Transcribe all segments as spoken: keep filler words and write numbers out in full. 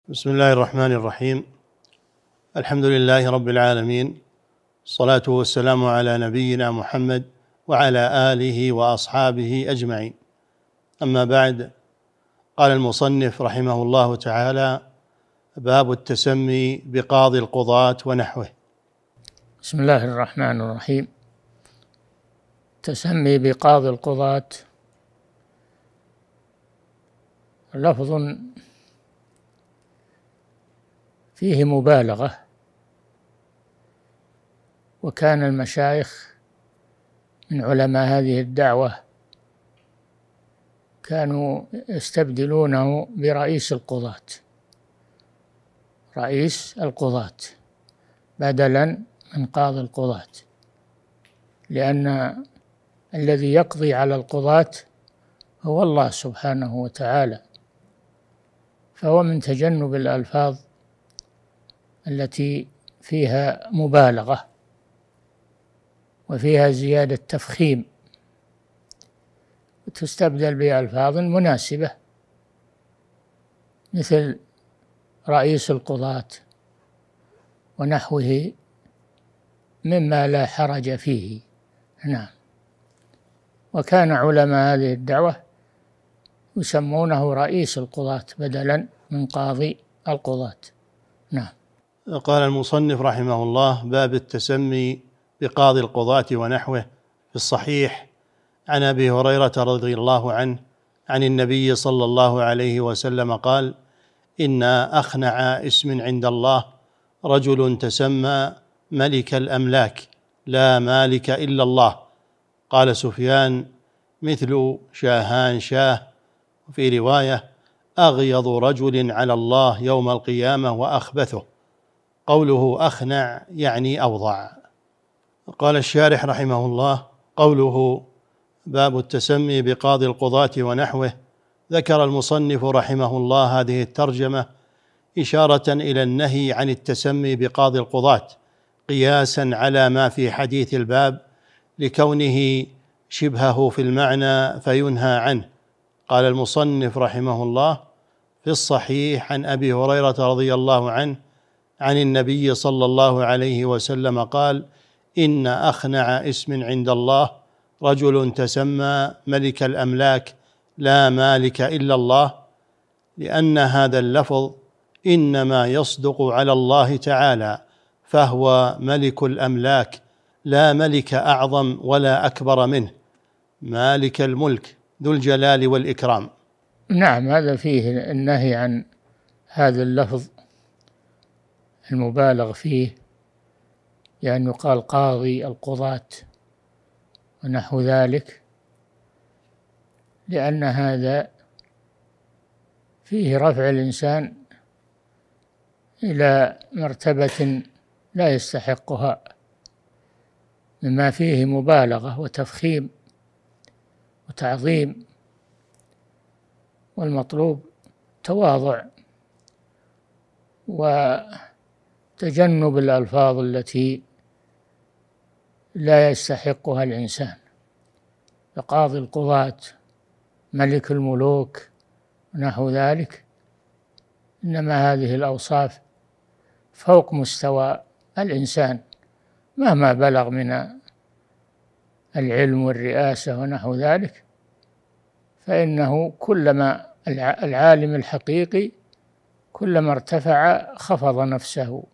بسم الله الرحمن الرحيم. الحمد لله رب العالمين، الصلاة والسلام على نبينا محمد وعلى آله وأصحابه أجمعين. أما بعد، قال المصنف رحمه الله تعالى: باب التسمي بقاضي القضاة ونحوه. بسم الله الرحمن الرحيم. تسمي بقاضي القضاة لفظ فيه مبالغة، وكان المشايخ من علماء هذه الدعوة كانوا يستبدلونه برئيس القضاة رئيس القضاة بدلا من قاضي القضاة، لأن الذي يقضي على القضاة هو الله سبحانه وتعالى، فهو من تجنب الألفاظ التي فيها مبالغة وفيها زيادة تفخيم، وتستبدل بألفاظ مناسبة مثل رئيس القضاة ونحوه مما لا حرج فيه. نعم. وكان علماء هذه الدعوة يسمونه رئيس القضاة بدلا من قاضي القضاة. نعم. قال المصنف رحمه الله: باب التسمي بقاضي القضاة ونحوه. في الصحيح عن أبي هريرة رضي الله عنه عن النبي صلى الله عليه وسلم قال: إن أخنع اسم عند الله رجل تسمى ملك الأملاك لا مالك إلا الله. قال سفيان: مثل شاهان شاه. وفي رواية: أغيض رجل على الله يوم القيامة وأخبثه. قوله أخنع يعني أوضع. قال الشارح رحمه الله: قوله باب التسمي بقاضي القضاة ونحوه، ذكر المصنف رحمه الله هذه الترجمة إشارة إلى النهي عن التسمي بقاضي القضاة، قياسا على ما في حديث الباب لكونه شبهه في المعنى فينهى عنه. قال المصنف رحمه الله: في الصحيح عن أبي هريرة رضي الله عنه عن النبي صلى الله عليه وسلم قال: إن أخنع اسم عند الله رجل تسمى ملك الأملاك لا مالك إلا الله، لأن هذا اللفظ إنما يصدق على الله تعالى، فهو ملك الأملاك لا ملك أعظم ولا أكبر منه، مالك الملك ذو الجلال والإكرام. نعم، هذا فيه النهي عن هذا اللفظ المبالغ فيه، لأن يقال قاضي القضاة ونحو ذلك، لأن هذا فيه رفع الإنسان إلى مرتبة لا يستحقها، مما فيه مبالغة وتفخيم وتعظيم، والمطلوب تواضع وتجنب الألفاظ التي لا يستحقها الإنسان. فقاضي القضاة، ملك الملوك ونحو ذلك، إنما هذه الأوصاف فوق مستوى الإنسان مهما بلغ من العلم والرئاسة ونحو ذلك، فإنه كلما العالم الحقيقي كلما ارتفع خفض نفسه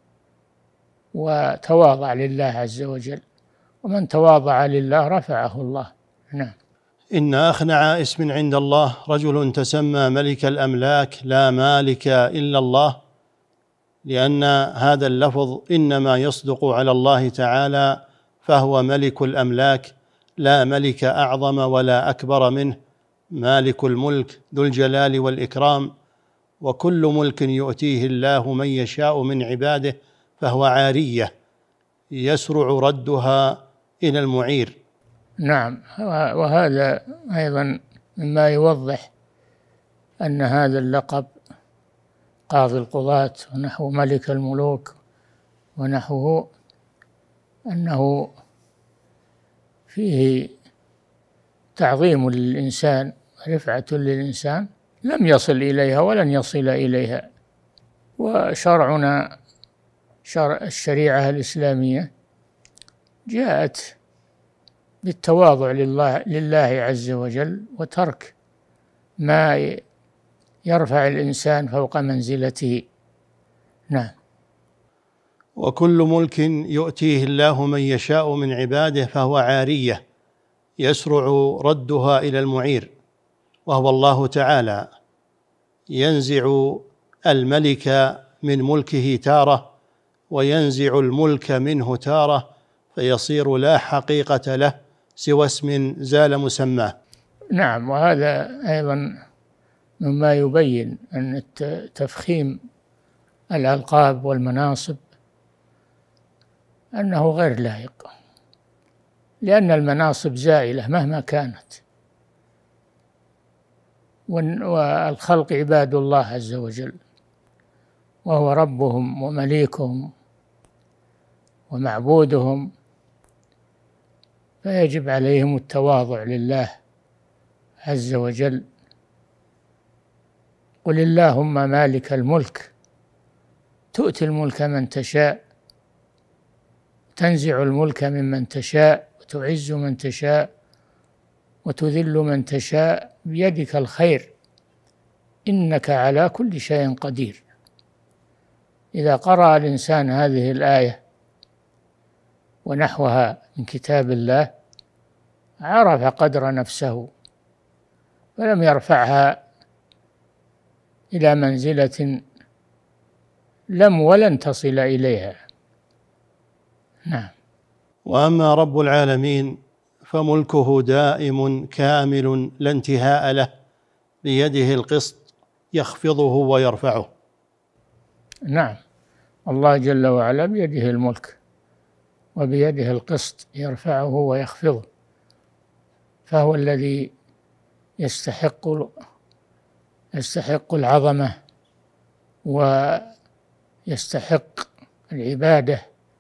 وتواضع لله عز وجل، ومن تواضع لله رفعه الله. نعم. إن أخنع اسم عند الله رجل تسمى ملك الأملاك لا مالك إلا الله، لأن هذا اللفظ إنما يصدق على الله تعالى، فهو ملك الأملاك لا ملك أعظم ولا أكبر منه، مالك الملك ذو الجلال والإكرام. وكل ملك يؤتيه الله من يشاء من عباده فهو عارية يسرع ردها إلى المعير. نعم، وهذا أيضا مما يوضح أن هذا اللقب قاضي القضاة ونحو ملك الملوك ونحوه أنه فيه تعظيم للإنسان، رفعة للإنسان لم يصل إليها ولن يصل إليها وشرعنا شرع الشريعة الإسلامية جاءت بالتواضع لله لله عز وجل، وترك ما يرفع الإنسان فوق منزلته. نعم. وكل ملك يؤتيه الله من يشاء من عباده فهو عارية يسرع ردها إلى المعير، وهو الله تعالى، ينزع الملك من ملكه تارة وينزع الملك منه تارة، فيصير لا حقيقة له سوى اسم زال مسماه. نعم، وهذا أيضا مما يبين أن تفخيم الألقاب والمناصب أنه غير لائق، لأن المناصب زائلة مهما كانت، والخلق عباد الله عز وجل، وهو ربهم ومليكهم ومعبودهم، فيجب عليهم التواضع لله عز وجل. قل اللهم مالك الملك تؤتي الملك من تشاء، تنزع الملك ممن تشاء، وتعز من تشاء، وتذل من تشاء، بيدك الخير إنك على كل شيء قدير. إذا قرأ الإنسان هذه الآية ونحوها من كتاب الله عرف قدر نفسه، فلم يرفعها إلى منزلة لم ولن تصل إليها. نعم. وأما رب العالمين فملكه دائم كامل لا انتهاء له، بيده القسط يخفضه ويرفعه. نعم، الله جل وعلا بيده الملك وبيده القسط يرفعه ويخفضه، فهو الذي يستحق يستحق العظمة ويستحق العبادة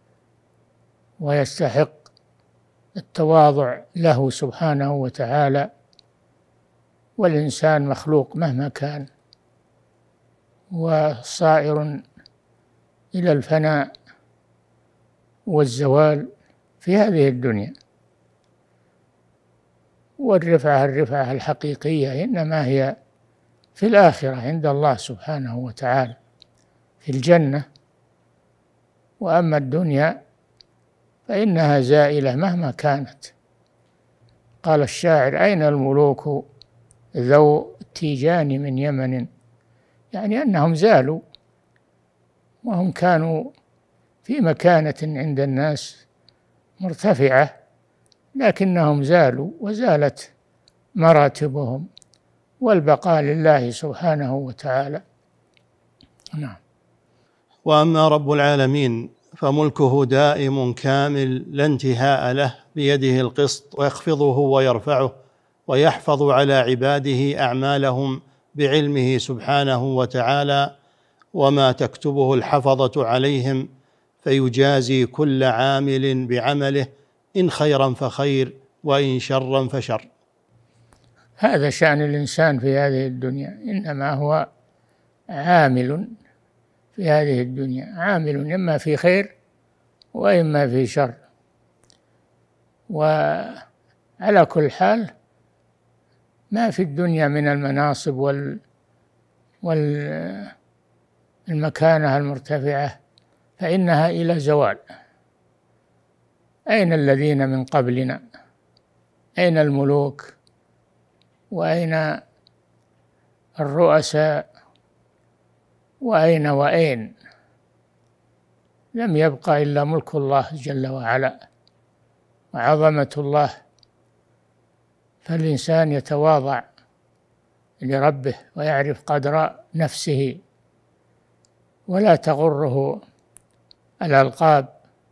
ويستحق التواضع له سبحانه وتعالى، والإنسان مخلوق مهما كان وصائر إلى الفناء والزوال في هذه الدنيا، والرفعة الرفعة الحقيقية إنما هي في الآخرة عند الله سبحانه وتعالى في الجنة، وأما الدنيا فإنها زائلة مهما كانت. قال الشاعر: أين الملوك ذو التيجان من يمن، يعني أنهم زالوا، وهم كانوا في مكانة عند الناس مرتفعة، لكنهم زالوا وزالت مراتبهم، والبقاء لله سبحانه وتعالى. نعم. وأما رب العالمين فملكه دائم كامل لا انتهاء له، بيده القسط ويخفضه ويرفعه، ويحفظ على عباده أعمالهم بعلمه سبحانه وتعالى، وما تكتبه الحفظة عليهم، فيجازي كل عامل بعمله، إن خيرا فخير وإن شرا فشر. هذا شأن الإنسان في هذه الدنيا، إنما هو عامل في هذه الدنيا، عامل إما في خير وإما في شر، وعلى كل حال ما في الدنيا من المناصب وال والمكانة المرتفعة فإنها إلى زوال. أين الذين من قبلنا؟ أين الملوك؟ وأين الرؤساء؟ وأين وأين؟ لم يبق إلا ملك الله جل وعلا وعظمة الله، فالإنسان يتواضع لربه ويعرف قدر نفسه، ولا تغره الألقاب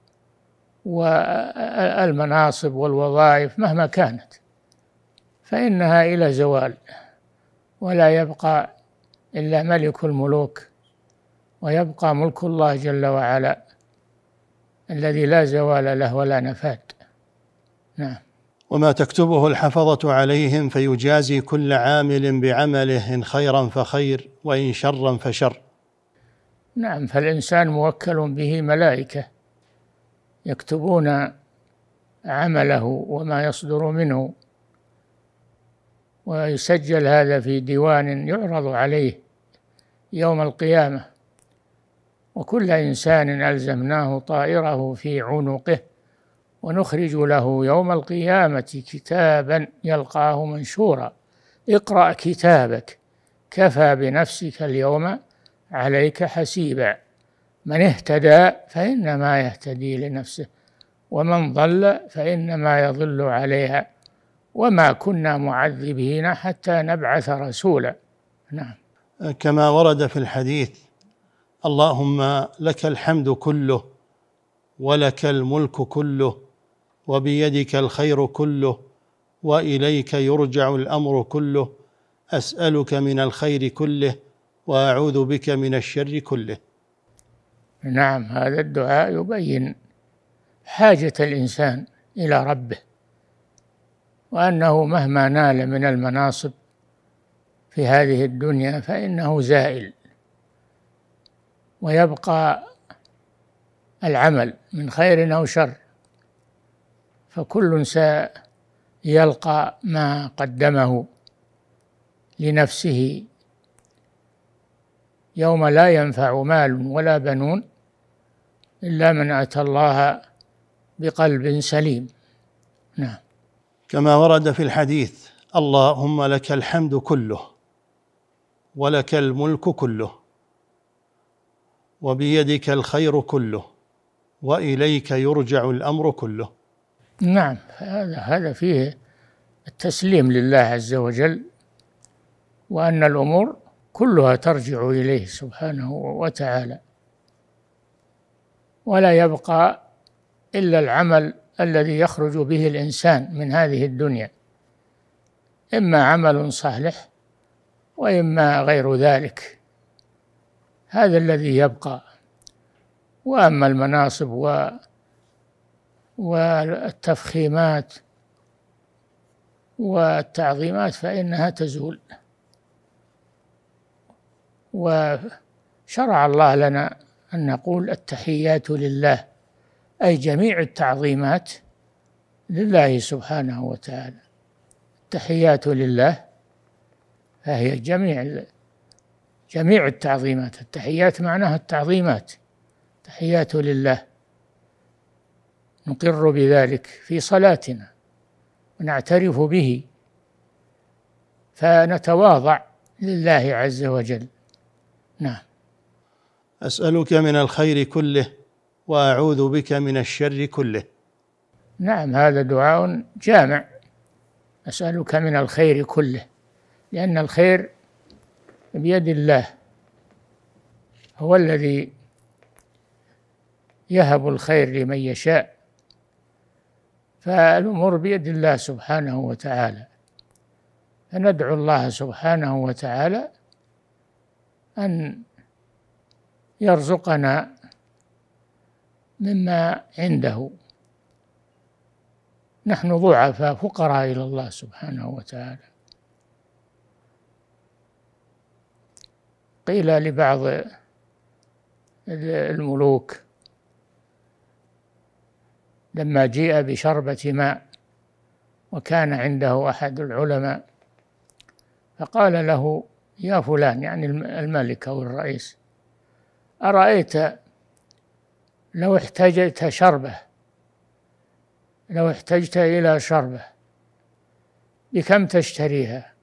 والمناصب والوظائف مهما كانت، فإنها إلى زوال، ولا يبقى إلا ملك الملوك، ويبقى ملك الله جل وعلا الذي لا زوال له ولا نفاد. نعم. وما تكتبه الحفظة عليهم فيجازي كل عامل بعمله، إن خيرا فخير وإن شرا فشر. نعم، فالإنسان موكل به ملائكة يكتبون عمله وما يصدر منه، ويسجل هذا في ديوان يعرض عليه يوم القيامة. وكل إنسان ألزمناه طائره في عنقه ونخرج له يوم القيامة كتابا يلقاه منشورا اقرأ كتابك كفى بنفسك اليوم عليك حسيبا من اهتدى فإنما يهتدي لنفسه ومن ضل فإنما يضل عليها وما كنا معذبين حتى نبعث رسولا. نعم. كما ورد في الحديث: اللهم لك الحمد كله ولك الملك كله وبيدك الخير كله وإليك يرجع الأمر كله أسألك من الخير كله وأعوذ بك من الشر كله. نعم، هذا الدعاء يبين حاجة الإنسان إلى ربه، وأنه مهما نال من المناصب في هذه الدنيا فإنه زائل، ويبقى العمل من خير أو شر، فكل سيلقى ما قدمه لنفسه يوم لا ينفع مال ولا بنون إلا من أتى الله بقلب سليم. نعم. كما ورد في الحديث: اللهم لك الحمد كله ولك الملك كله وبيدك الخير كله وإليك يرجع الأمر كله. نعم، هذا هذا فيه التسليم لله عز وجل، وأن الأمور كلها ترجع إليه سبحانه وتعالى، ولا يبقى إلا العمل الذي يخرج به الإنسان من هذه الدنيا، إما عمل صالح وإما غير ذلك، هذا الذي يبقى. وأما المناصب و والتفخيمات والتعظيمات فإنها تزول. وشرع الله لنا أن نقول التحيات لله، أي جميع التعظيمات لله سبحانه وتعالى. التحيات لله فهي جميع جميع التعظيمات. التحيات معناها التعظيمات، تحيات لله، نقر بذلك في صلاتنا ونعترف به، فنتواضع لله عز وجل. نعم. أسألك من الخير كله وأعوذ بك من الشر كله. نعم، هذا دعاء جامع. أسألك من الخير كله، لأن الخير بيد الله، هو الذي يهب الخير لمن يشاء، فالأمور بيد الله سبحانه وتعالى. فندعو الله سبحانه وتعالى أن يرزقنا مما عنده. نحن ضعفاء فقراء إلى الله سبحانه وتعالى. قيل لبعض الملوك لما جيء بشربة ماء وكان عنده أحد العلماء، فقال له: يا فلان، يعني الملك أو الرئيس، أرأيت لو احتجت شربة لو احتجت إلى شربة بكم تشتريها؟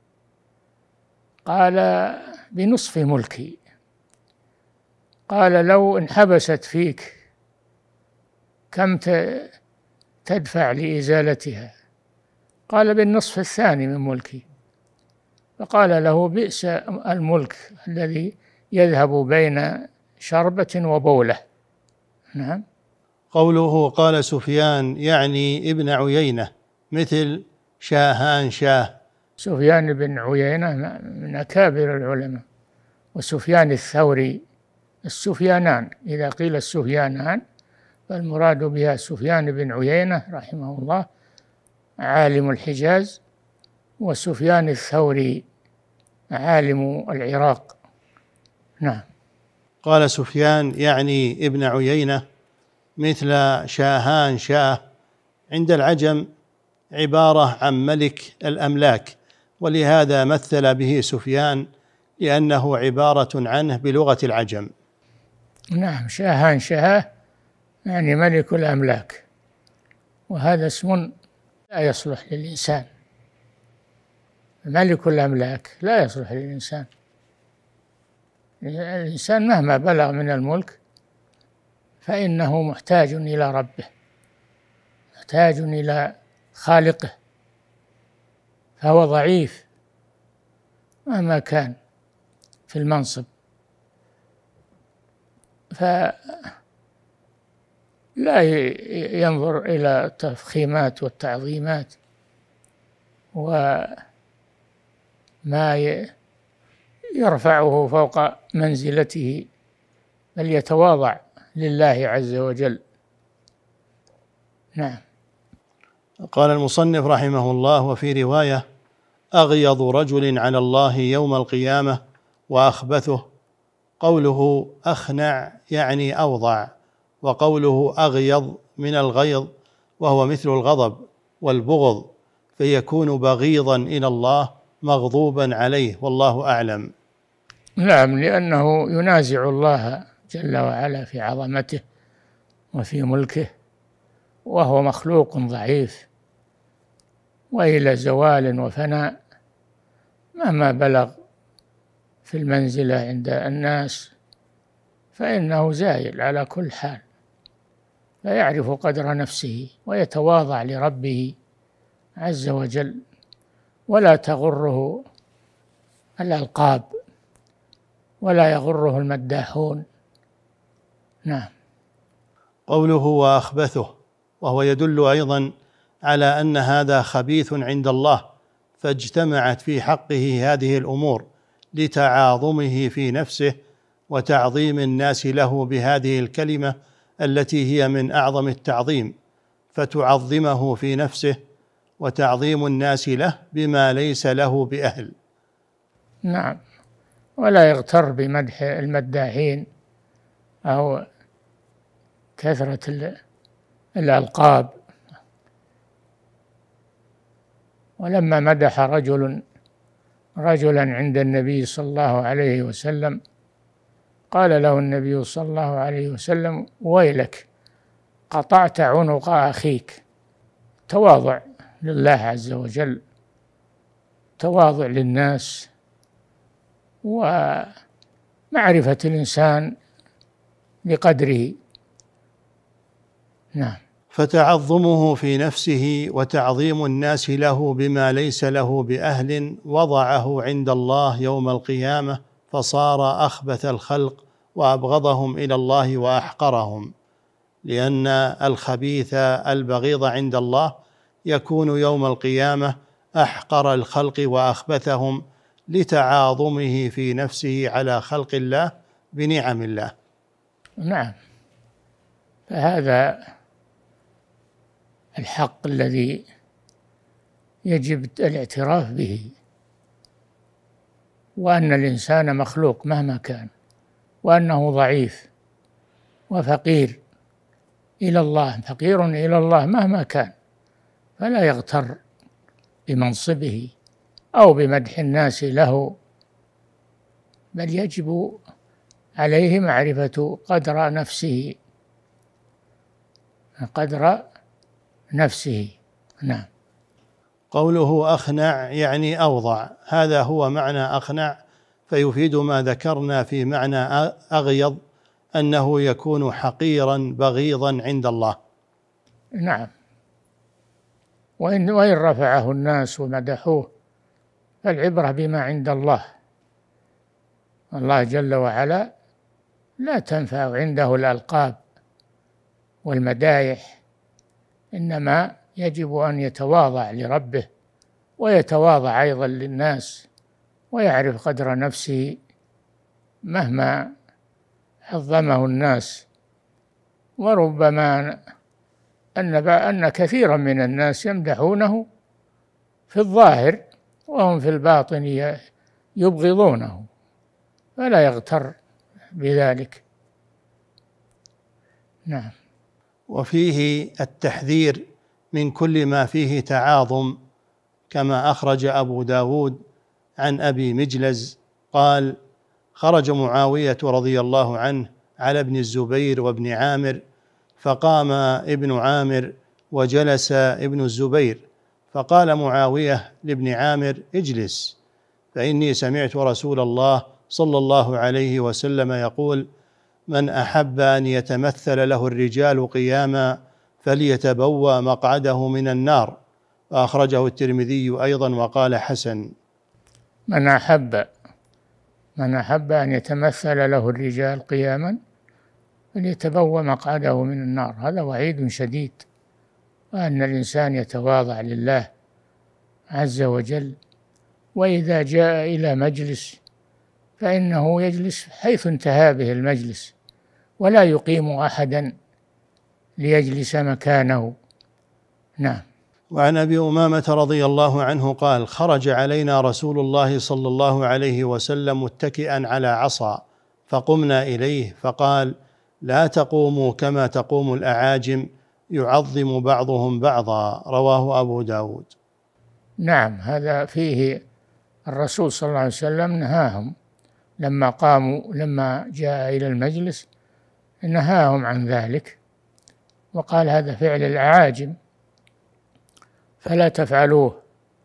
قال: بنصف ملكي. قال: لو انحبست فيك كم تدفع لإزالتها؟ قال: بالنصف الثاني من ملكي. فقال له: بئس الملك الذي يذهب بين شربة وبولة. نعم. قوله قال سفيان يعني ابن عيينة، مثل شاهان شاه. سفيان بن عيينة من أكابر العلماء، وسفيان الثوري، السفيانان، إذا قيل السفيانان فالمراد بها سفيان بن عيينة رحمه الله عالم الحجاز، وسفيان الثوري عالم العراق. نعم. قال سفيان يعني ابن عيينة مثل شاهان شاه عند العجم عبارة عن ملك الأملاك، ولهذا مثل به سفيان لأنه عبارة عنه بلغة العجم. نعم، شاهان شاه يعني ملك الأملاك، وهذا اسم لا يصلح للإنسان. ملك الأملاك لا يصلح للإنسان. الإنسان مهما بلغ من الملك فإنه محتاج إلى ربه، محتاج إلى خالقه، فهو ضعيف مهما كان في المنصب. فلا ينظر إلى التفخيمات والتعظيمات وما يرفعه فوق منزلته، بل يتواضع لله عز وجل. نعم. قال المصنف رحمه الله: وفي رواية: أغيض رجل على الله يوم القيامة وأخبثه. قوله أخنع يعني أوضع، وقوله أغيض من الغيظ وهو مثل الغضب والبغض، فيكون بغيضا إلى الله مغضوبا عليه، والله أعلم. نعم، لأنه ينازع الله جل وعلا في عظمته وفي ملكه، وهو مخلوق ضعيف وإلى زوال وفناء مهما بلغ في المنزلة عند الناس فإنه زائل على كل حال، فيعرف قدر نفسه ويتواضع لربه عز وجل، ولا تغره الألقاب ولا يغره المداحون. نعم. قوله وأخبثه، وهو يدل أيضا على أن هذا خبيث عند الله، فاجتمعت في حقه هذه الأمور لتعاظمه في نفسه وتعظيم الناس له بهذه الكلمة التي هي من أعظم التعظيم، فتعظمه في نفسه وتعظيم الناس له بما ليس له بأهل. نعم، ولا يغتر بمدح المداحين أو كثرة الألقاب. ولما مدح رجل رجلا عند النبي صلى الله عليه وسلم قال له النبي صلى الله عليه وسلم: ويلك قطعت عنق أخيك. تواضع لله عز وجل، تواضع للناس، ومعرفة الإنسان بقدره. نعم. فتعظمه في نفسه وتعظيم الناس له بما ليس له بأهل وضعه عند الله يوم القيامة، فصار أخبث الخلق وأبغضهم إلى الله وأحقرهم، لأن الخبيث البغيض عند الله يكون يوم القيامة أحقر الخلق وأخبثهم لتعاظمه في نفسه على خلق الله بنعم الله. نعم، فهذا الحق الذي يجب الاعتراف به، وأن الإنسان مخلوق مهما كان، وأنه ضعيف وفقير إلى الله، فقير إلى الله مهما كان، فلا يغتر بمنصبه أو بمدح الناس له، بل يجب عليه معرفة قدر نفسه، قدر نفسه. نعم. قوله أخنع يعني أوضع، هذا هو معنى أخنع، فيفيد ما ذكرنا في معنى أغيض أنه يكون حقيرا بغيضا عند الله. نعم، وإن, وإن رفعه الناس ومدحوه فالعبرة بما عند الله. الله جل وعلا لا تنفع عنده الألقاب والمدايح، إنما يجب أن يتواضع لربه ويتواضع أيضا للناس، ويعرف قدر نفسه مهما عظمه الناس. وربما أن أن كثيرا من الناس يمدحونه في الظاهر وهم في الباطن يبغضونه، فلا يغتر بذلك. نعم. وفيه التحذير من كل ما فيه تعاظم، كما أخرج أبو داود عن أبي مجلز قال: خرج معاوية رضي الله عنه على ابن الزبير وابن عامر، فقام ابن عامر وجلس ابن الزبير، فقال معاوية لابن عامر: اجلس، فإني سمعت رسول الله صلى الله عليه وسلم يقول: من أحب أن يتمثل له الرجال قياما فليتبوأ مقعده من النار. وأخرجه الترمذي أيضا وقال: حسن. من أحب من أحب أن يتمثل له الرجال قياما فليتبوأ مقعده من النار. هذا وعيد شديد، وأن الإنسان يتواضع لله عز وجل، وإذا جاء إلى مجلس فإنه يجلس حيث انتهى به المجلس، ولا يقيم أحدا ليجلس مكانه. نعم. وعن أبي أمامة رضي الله عنه قال: خرج علينا رسول الله صلى الله عليه وسلم متكئا على عصا، فقمنا إليه فقال: لا تقوموا كما تقوم الأعاجم، يعظم بعضهم بعضا. رواه أبو داود. نعم، هذا فيه الرسول صلى الله عليه وسلم نهاهم لما قاموا، لما جاء إلى المجلس نهاهم عن ذلك، وقال: هذا فعل الأعاجم فلا تفعلوه.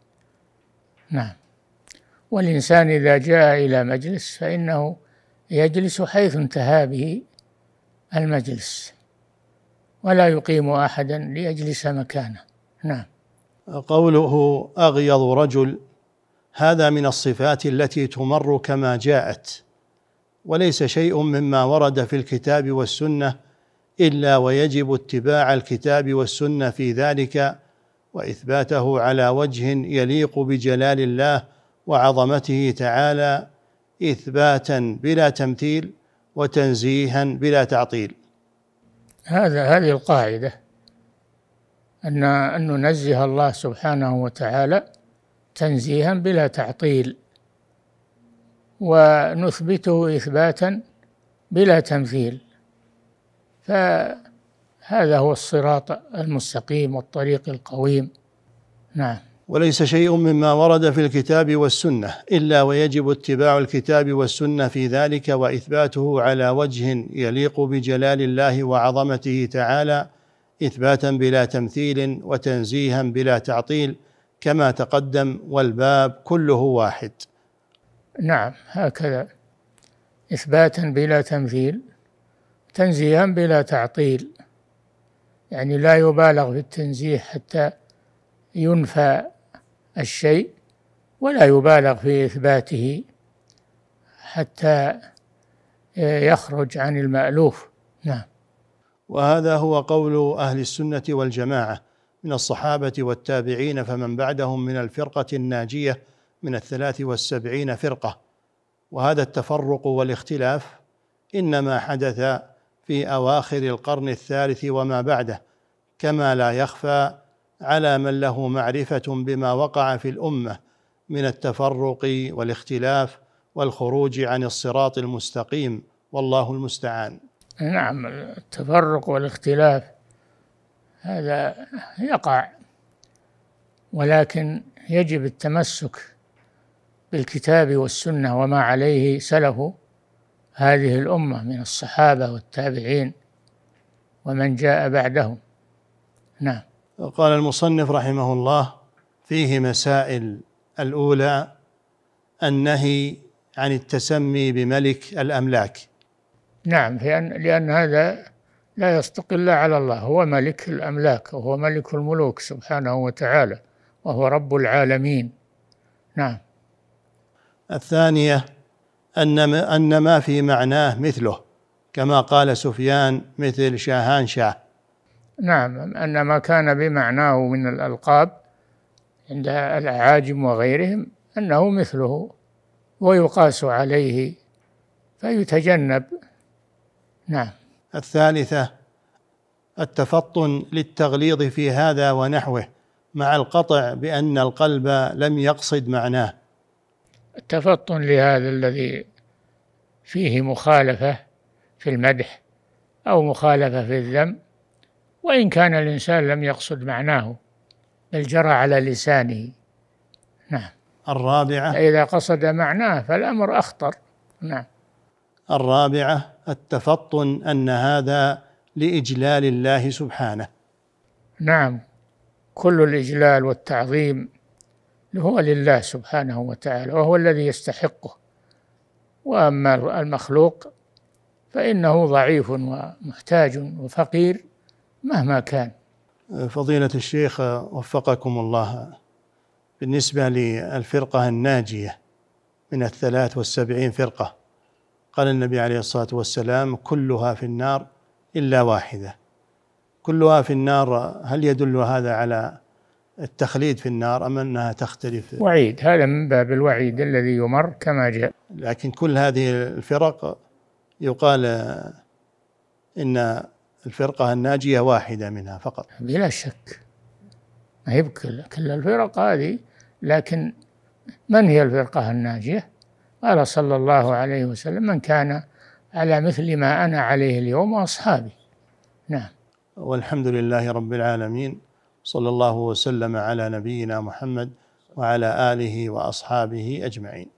نعم. والإنسان إذا جاء إلى مجلس فإنه يجلس حيث انتهى به المجلس، ولا يقيم أحدا ليجلس مكانه. نعم. قوله أغيض رجل، هذا من الصفات التي تمر كما جاءت، وليس شيء مما ورد في الكتاب والسنة إلا ويجب اتباع الكتاب والسنة في ذلك، وإثباته على وجه يليق بجلال الله وعظمته تعالى، إثباتا بلا تمثيل وتنزيها بلا تعطيل. هذا هذه القاعدة، أن أن ننزه الله سبحانه وتعالى تنزيها بلا تعطيل، ونثبته إثباتا بلا تمثيل، فهذا هو الصراط المستقيم والطريق القويم. نعم. وليس شيء مما ورد في الكتاب والسنة إلا ويجب اتباع الكتاب والسنة في ذلك، وإثباته على وجه يليق بجلال الله وعظمته تعالى، إثباتا بلا تمثيل وتنزيها بلا تعطيل، كما تقدم، والباب كله واحد. نعم، هكذا، إثباتا بلا تمثيل، تنزيها بلا تعطيل، يعني لا يبالغ في التنزيه حتى ينفى الشيء، ولا يبالغ في إثباته حتى يخرج عن المألوف. نعم. وهذا هو قول أهل السنة والجماعة من الصحابة والتابعين فمن بعدهم من الفرقة الناجية من الثلاث والسبعين فرقة. وهذا التفرق والاختلاف إنما حدث في أواخر القرن الثالث وما بعده، كما لا يخفى على من له معرفة بما وقع في الأمة من التفرق والاختلاف والخروج عن الصراط المستقيم، والله المستعان. نعم، التفرق والاختلاف هذا يقع، ولكن يجب التمسك بالكتاب والسنة وما عليه سلف هذه الأمة من الصحابة والتابعين ومن جاء بعدهم. نعم. قال المصنف رحمه الله: فيه مسائل. الأولى النهي عن التسمي بملك الأملاك. نعم، لأن, لأن هذا لا يصدق إلا على الله، هو ملك الأملاك وهو ملك الملوك سبحانه وتعالى، وهو رب العالمين. نعم. الثانية أن أن ما في معناه مثله، كما قال سفيان: مثل شاهان شاه. نعم، أن ما كان بمعناه من الألقاب عند الأعاجم وغيرهم أنه مثله ويقاس عليه فيتجنب. نعم. الثالثة التفطن للتغليظ في هذا ونحوه، مع القطع بأن القلب لم يقصد معناه. التفطن لهذا الذي فيه مخالفة في المدح أو مخالفة في الذم، وإن كان الإنسان لم يقصد معناه بل جرى على لسانه. نعم. الرابعة إذا قصد معناه فالأمر أخطر. نعم. الرابعة التفطن أن هذا لإجلال الله سبحانه. نعم، كل الإجلال والتعظيم هو لله سبحانه وتعالى، وهو الذي يستحقه، وأما المخلوق فإنه ضعيف ومحتاج وفقير مهما كان. فضيلة الشيخ وفقكم الله، بالنسبة للفرقة الناجية من الثلاث والسبعين فرقة، قال النبي عليه الصلاة والسلام كلها في النار إلا واحدة. كلها في النار، هل يدل هذا على التخليد في النار أم أنها تختلف؟ وعيد، هذا من باب الوعيد الذي يمر كما جاء. لكن كل هذه الفرق يقال إن الفرقة الناجية واحدة منها فقط. بلا شك، ما هي كل الفرق هذه، لكن من هي الفرقة الناجية؟ قال صلى الله عليه وسلم: من كان على مثل ما أنا عليه اليوم وأصحابي. نعم. والحمد لله رب العالمين، صلى الله وسلم على نبينا محمد وعلى آله وأصحابه أجمعين.